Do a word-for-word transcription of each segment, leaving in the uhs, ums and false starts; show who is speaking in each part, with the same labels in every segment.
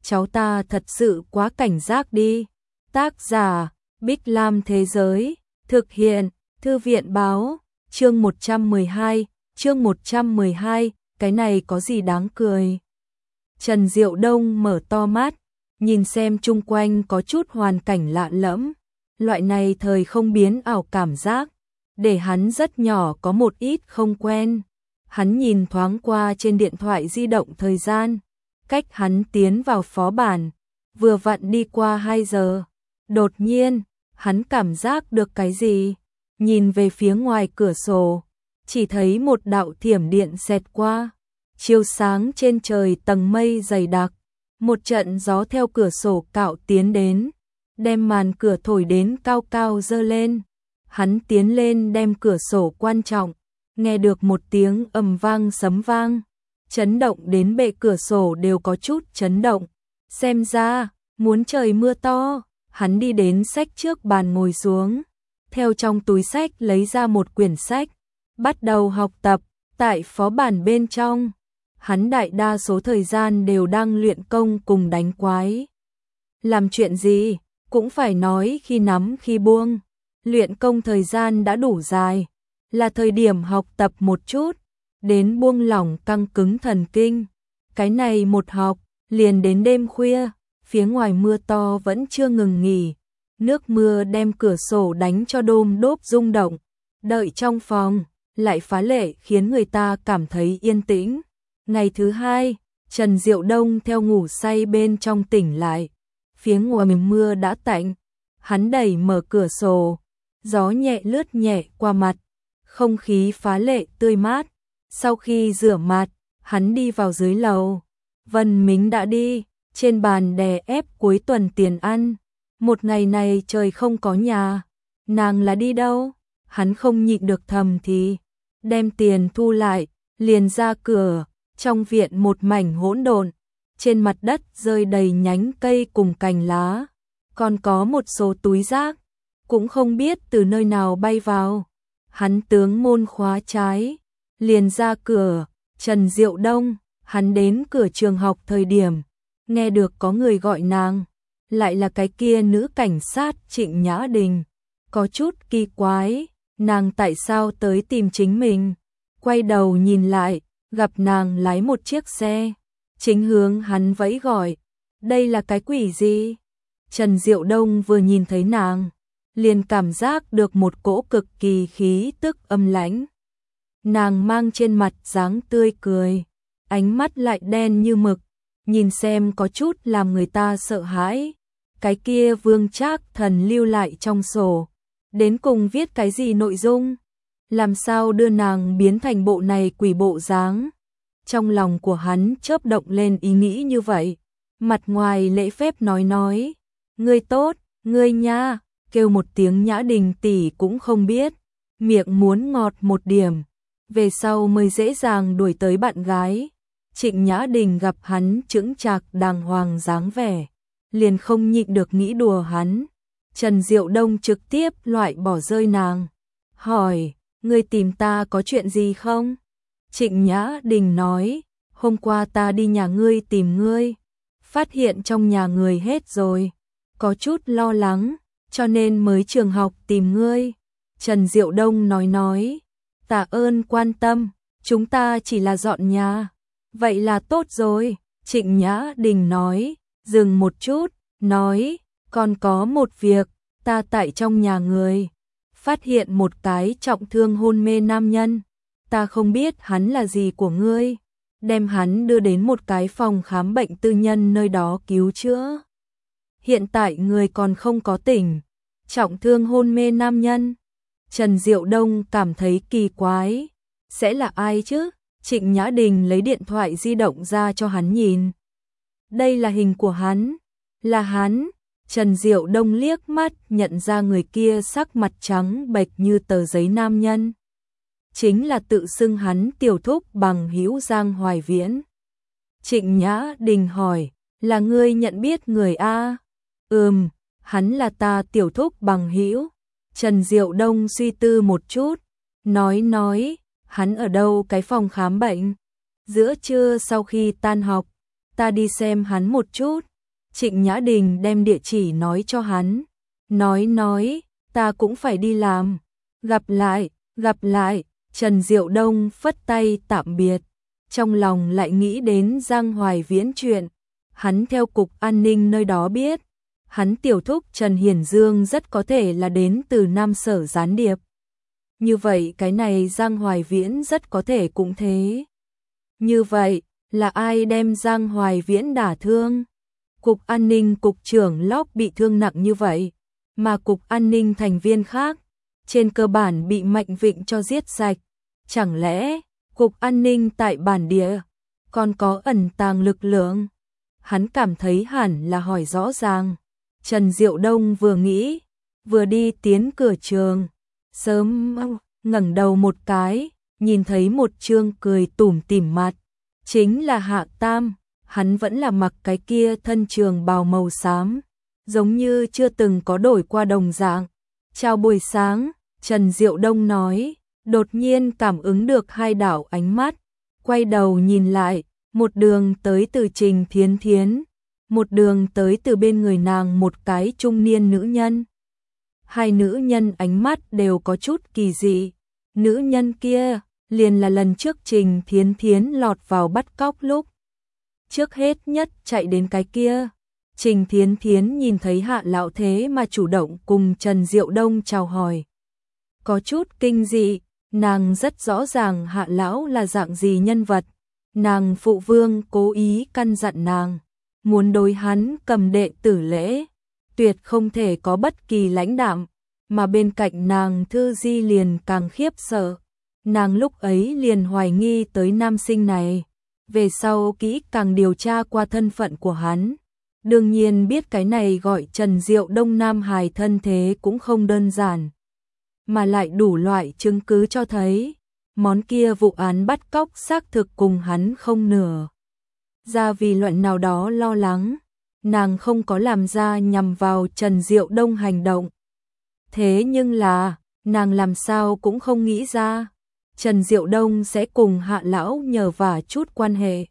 Speaker 1: cháu ta thật sự quá cảnh giác đi. Tác giả, Bích Lam Thế Giới, thực hiện, Thư viện Báo, chương một trăm mười hai, chương một trăm mười hai, cái này có gì đáng cười. Trần Diệu Đông mở to mắt, nhìn xem chung quanh có chút hoàn cảnh lạ lẫm, loại này thời không biến ảo cảm giác, để hắn rất nhỏ có một ít không quen. Hắn nhìn thoáng qua trên điện thoại di động thời gian, cách hắn tiến vào phó bản, vừa vặn đi qua hai giờ. Đột nhiên, hắn cảm giác được cái gì, nhìn về phía ngoài cửa sổ, chỉ thấy một đạo thiểm điện xẹt qua, chiếu sáng trên trời tầng mây dày đặc, một trận gió theo cửa sổ cạo tiến đến, đem màn cửa thổi đến cao cao dơ lên. Hắn tiến lên đem cửa sổ quan trọng, nghe được một tiếng ầm vang sấm vang, chấn động đến bệ cửa sổ đều có chút chấn động. Xem ra, muốn trời mưa to. Hắn đi đến sách trước bàn ngồi xuống, theo trong túi sách lấy ra một quyển sách, bắt đầu học tập. Tại phó bản bên trong, hắn đại đa số thời gian đều đang luyện công cùng đánh quái. Làm chuyện gì, cũng phải nói khi nắm khi buông. Luyện công thời gian đã đủ dài, là thời điểm học tập một chút, đến buông lỏng căng cứng thần kinh. Cái này một học, liền đến đêm khuya. Phía ngoài mưa to vẫn chưa ngừng nghỉ, nước mưa đem cửa sổ đánh cho đôm đốp rung động, đợi trong phòng, lại phá lệ khiến người ta cảm thấy yên tĩnh. Ngày thứ hai, Trần Diệu Đông theo ngủ say bên trong tỉnh lại, phía ngoài mưa đã tạnh, hắn đẩy mở cửa sổ, gió nhẹ lướt nhẹ qua mặt, không khí phá lệ tươi mát. Sau khi rửa mặt, hắn đi vào dưới lầu, Vân Mính đã đi. Trên bàn đè ép cuối tuần tiền ăn, một ngày này trời không có nhà, nàng là đi đâu? Hắn không nhịn được thầm thì, đem tiền thu lại, liền ra cửa. Trong viện một mảnh hỗn độn, trên mặt đất rơi đầy nhánh cây cùng cành lá, còn có một số túi rác, cũng không biết từ nơi nào bay vào. Hắn tướng môn khóa trái, liền ra cửa. Trần Diệu Đông, hắn đến cửa trường học thời điểm, nghe được có người gọi nàng, lại là cái kia nữ cảnh sát Trịnh Nhã Đình. Có chút kỳ quái, nàng tại sao tới tìm chính mình? Quay đầu nhìn lại, gặp nàng lái một chiếc xe, chính hướng hắn vẫy gọi. Đây là cái quỷ gì? Trần Diệu Đông vừa nhìn thấy nàng, liền cảm giác được một cỗ cực kỳ khí tức âm lãnh. Nàng mang trên mặt dáng tươi cười, ánh mắt lại đen như mực, nhìn xem có chút làm người ta sợ hãi. Cái kia Vương Trác Thần lưu lại trong sổ, đến cùng viết cái gì nội dung? Làm sao đưa nàng biến thành bộ này quỷ bộ dáng? Trong lòng của hắn chớp động lên ý nghĩ như vậy, mặt ngoài lễ phép nói nói, ngươi tốt, ngươi nha, kêu một tiếng Nhã Đình tỷ cũng không biết, miệng muốn ngọt một điểm, về sau mới dễ dàng đuổi tới bạn gái. Trịnh Nhã Đình gặp hắn chững chạc đàng hoàng dáng vẻ, liền không nhịn được nghĩ đùa hắn. Trần Diệu Đông trực tiếp loại bỏ rơi nàng, hỏi, ngươi tìm ta có chuyện gì không? Trịnh Nhã Đình nói, hôm qua ta đi nhà ngươi tìm ngươi, phát hiện trong nhà người hết rồi, có chút lo lắng, cho nên mới trường học tìm ngươi. Trần Diệu Đông nói nói, tạ ơn quan tâm, chúng ta chỉ là dọn nhà. Vậy là tốt rồi. Trịnh Nhã Đình nói, dừng một chút, nói, còn có một việc, ta tại trong nhà người, phát hiện một cái trọng thương hôn mê nam nhân, ta không biết hắn là gì của ngươi, đem hắn đưa đến một cái phòng khám bệnh tư nhân nơi đó cứu chữa. Hiện tại người còn không có tỉnh, trọng thương hôn mê nam nhân. Trần Diệu Đông cảm thấy kỳ quái, sẽ là ai chứ? Trịnh Nhã Đình lấy điện thoại di động ra cho hắn nhìn. Đây là hình của hắn, là hắn. Trần Diệu Đông liếc mắt nhận ra người kia sắc mặt trắng bệch như tờ giấy nam nhân. Chính là tự xưng hắn tiểu thúc bằng hữu Giang Hoài Viễn. Trịnh Nhã Đình hỏi, là ngươi nhận biết người A? Ừm, hắn là ta tiểu thúc bằng hữu. Trần Diệu Đông suy tư một chút, nói nói, hắn ở đâu cái phòng khám bệnh? Giữa trưa sau khi tan học, ta đi xem hắn một chút. Trịnh Nhã Đình đem địa chỉ nói cho hắn, nói nói, ta cũng phải đi làm, gặp lại, gặp lại, Trần Diệu Đông phất tay tạm biệt, trong lòng lại nghĩ đến Giang Hoài Viễn chuyện, hắn theo cục an ninh nơi đó biết, hắn tiểu thúc Trần Hiển Dương rất có thể là đến từ Nam Sở gián điệp. Như vậy cái này Giang Hoài Viễn rất có thể cũng thế. Như vậy, là ai đem Giang Hoài Viễn đả thương? Cục an ninh cục trưởng Locke bị thương nặng như vậy, mà cục an ninh thành viên khác, trên cơ bản bị Mạnh Vịnh cho giết sạch. Chẳng lẽ, cục an ninh tại bản địa, còn có ẩn tàng lực lượng? Hắn cảm thấy hẳn là hỏi rõ ràng. Trần Diệu Đông vừa nghĩ, vừa đi tiến cửa trường, sớm ngẩng đầu một cái, nhìn thấy một trương cười tủm tỉm mặt, chính là Hạ Tam, hắn vẫn là mặc cái kia thân trường bào màu xám, giống như chưa từng có đổi qua đồng dạng. Chào buổi sáng, Trần Diệu Đông nói, đột nhiên cảm ứng được hai đạo ánh mắt, quay đầu nhìn lại, một đường tới từ Trình Thiến Thiến, một đường tới từ bên người nàng một cái trung niên nữ nhân. Hai nữ nhân ánh mắt đều có chút kỳ dị, nữ nhân kia liền là lần trước Trình Thiến Thiến lọt vào bắt cóc lúc. Trước hết nhất chạy đến cái kia, Trình Thiến Thiến nhìn thấy Hạ lão thế mà chủ động cùng Trần Diệu Đông chào hỏi. Có chút kinh dị, nàng rất rõ ràng Hạ lão là dạng gì nhân vật, nàng phụ vương cố ý căn dặn nàng, muốn đối hắn cầm đệ tử lễ, tuyệt không thể có bất kỳ lãnh đạm, mà bên cạnh nàng Thư Di liền càng khiếp sợ. Nàng lúc ấy liền hoài nghi tới nam sinh này, về sau kỹ càng điều tra qua thân phận của hắn. Đương nhiên biết cái này gọi Trần Diệu Đông Nam hài thân thế cũng không đơn giản, mà lại đủ loại chứng cứ cho thấy, món kia vụ án bắt cóc xác thực cùng hắn không nửa. Ra vì luận nào đó lo lắng, nàng không có làm ra nhằm vào Trần Diệu Đông hành động. Thế nhưng là, nàng làm sao cũng không nghĩ ra, Trần Diệu Đông sẽ cùng Hạ lão nhờ vả chút quan hệ.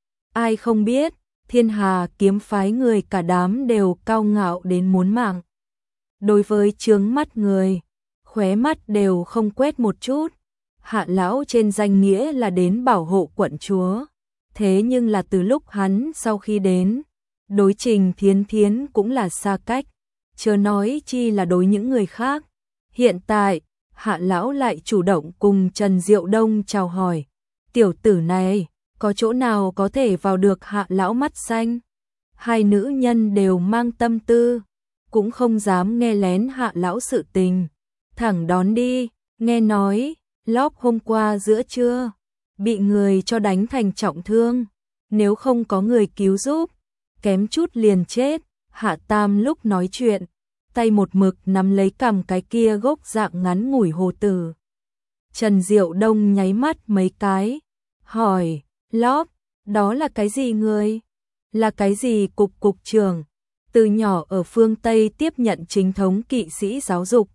Speaker 1: Ai không biết, Thiên Hà kiếm phái người cả đám đều cao ngạo đến muốn mạng. Đối với chướng mắt người, khóe mắt đều không quét một chút. Hạ lão trên danh nghĩa là đến bảo hộ quận chúa, thế nhưng là từ lúc hắn sau khi đến, đối Trình Thiến Thiến cũng là xa cách, chớ nói chi là đối những người khác. Hiện tại, Hạ lão lại chủ động cùng Trần Diệu Đông chào hỏi. Tiểu tử này, có chỗ nào có thể vào được Hạ lão mắt xanh? Hai nữ nhân đều mang tâm tư, cũng không dám nghe lén Hạ lão sự tình, thẳng đón đi. Nghe nói, Locke hôm qua giữa trưa bị người cho đánh thành trọng thương, nếu không có người cứu giúp, kém chút liền chết. Hạ Tam lúc nói chuyện, tay một mực nắm lấy cầm cái kia gốc dạng ngắn ngủi hồ tử. Trần Diệu Đông nháy mắt mấy cái, hỏi, Locke, đó là cái gì người? Là cái gì cục cục trưởng? Từ nhỏ ở phương Tây tiếp nhận chính thống kỵ sĩ giáo dục,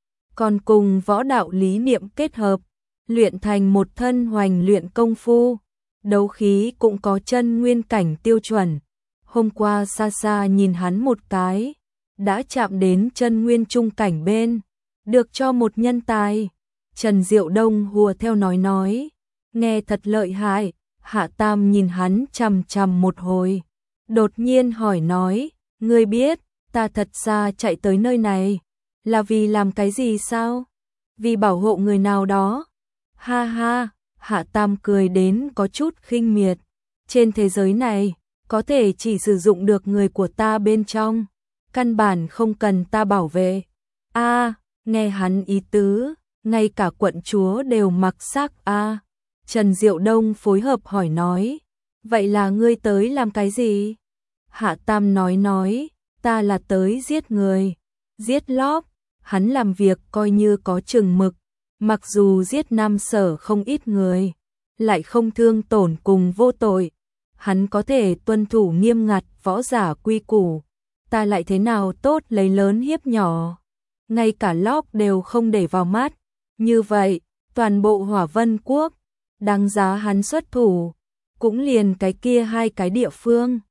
Speaker 1: còn cùng võ đạo lý niệm kết hợp, luyện thành một thân hoành luyện công phu, đấu khí cũng có chân nguyên cảnh tiêu chuẩn. Hôm qua xa xa nhìn hắn một cái, đã chạm đến chân nguyên trung cảnh bên, được cho một nhân tài. Trần Diệu Đông hùa theo nói nói, nghe thật lợi hại. Hạ Tam nhìn hắn chằm chằm một hồi, đột nhiên hỏi nói, ngươi biết, ta thật ra chạy tới nơi này, là vì làm cái gì sao? Vì bảo hộ người nào đó. Ha ha, Hạ Tam cười đến có chút khinh miệt, trên thế giới này, có thể chỉ sử dụng được người của ta bên trong, căn bản không cần ta bảo vệ. A, à, nghe hắn ý tứ, ngay cả quận chúa đều mặc xác a. À. Trần Diệu Đông phối hợp hỏi nói, vậy là ngươi tới làm cái gì? Hạ Tam nói nói, ta là tới giết người, giết Locke. Hắn làm việc coi như có chừng mực, mặc dù giết Nam Sở không ít người, lại không thương tổn cùng vô tội. Hắn có thể tuân thủ nghiêm ngặt võ giả quy củ, ta lại thế nào tốt lấy lớn hiếp nhỏ, ngay cả Locke đều không để vào mắt. Như vậy, toàn bộ Hỏa Vân Quốc, đáng giá hắn xuất thủ, cũng liền cái kia hai cái địa phương.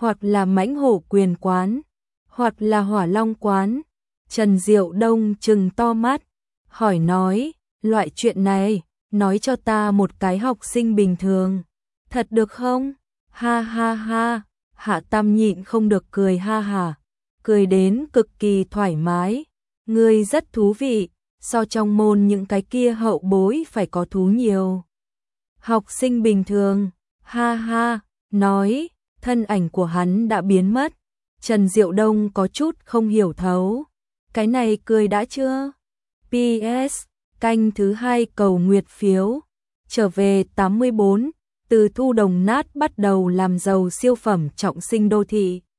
Speaker 1: hoặc là mãnh hổ quyền quán, hoặc là hỏa long quán. Trần Diệu Đông trừng to mắt, hỏi nói, loại chuyện này, nói cho ta một cái học sinh bình thường, thật được không? Ha ha ha, Hạ Tam nhịn không được cười ha hả, cười đến cực kỳ thoải mái, ngươi rất thú vị, so trong môn những cái kia hậu bối phải có thú nhiều. Học sinh bình thường, ha ha, nói, thân ảnh của hắn đã biến mất, Trần Diệu Đông có chút không hiểu thấu, cái này cười đã chưa? pê ét, canh thứ hai cầu nguyệt phiếu, trở về tám mươi bốn, từ thu đồng nát bắt đầu làm giàu siêu phẩm trọng sinh đô thị.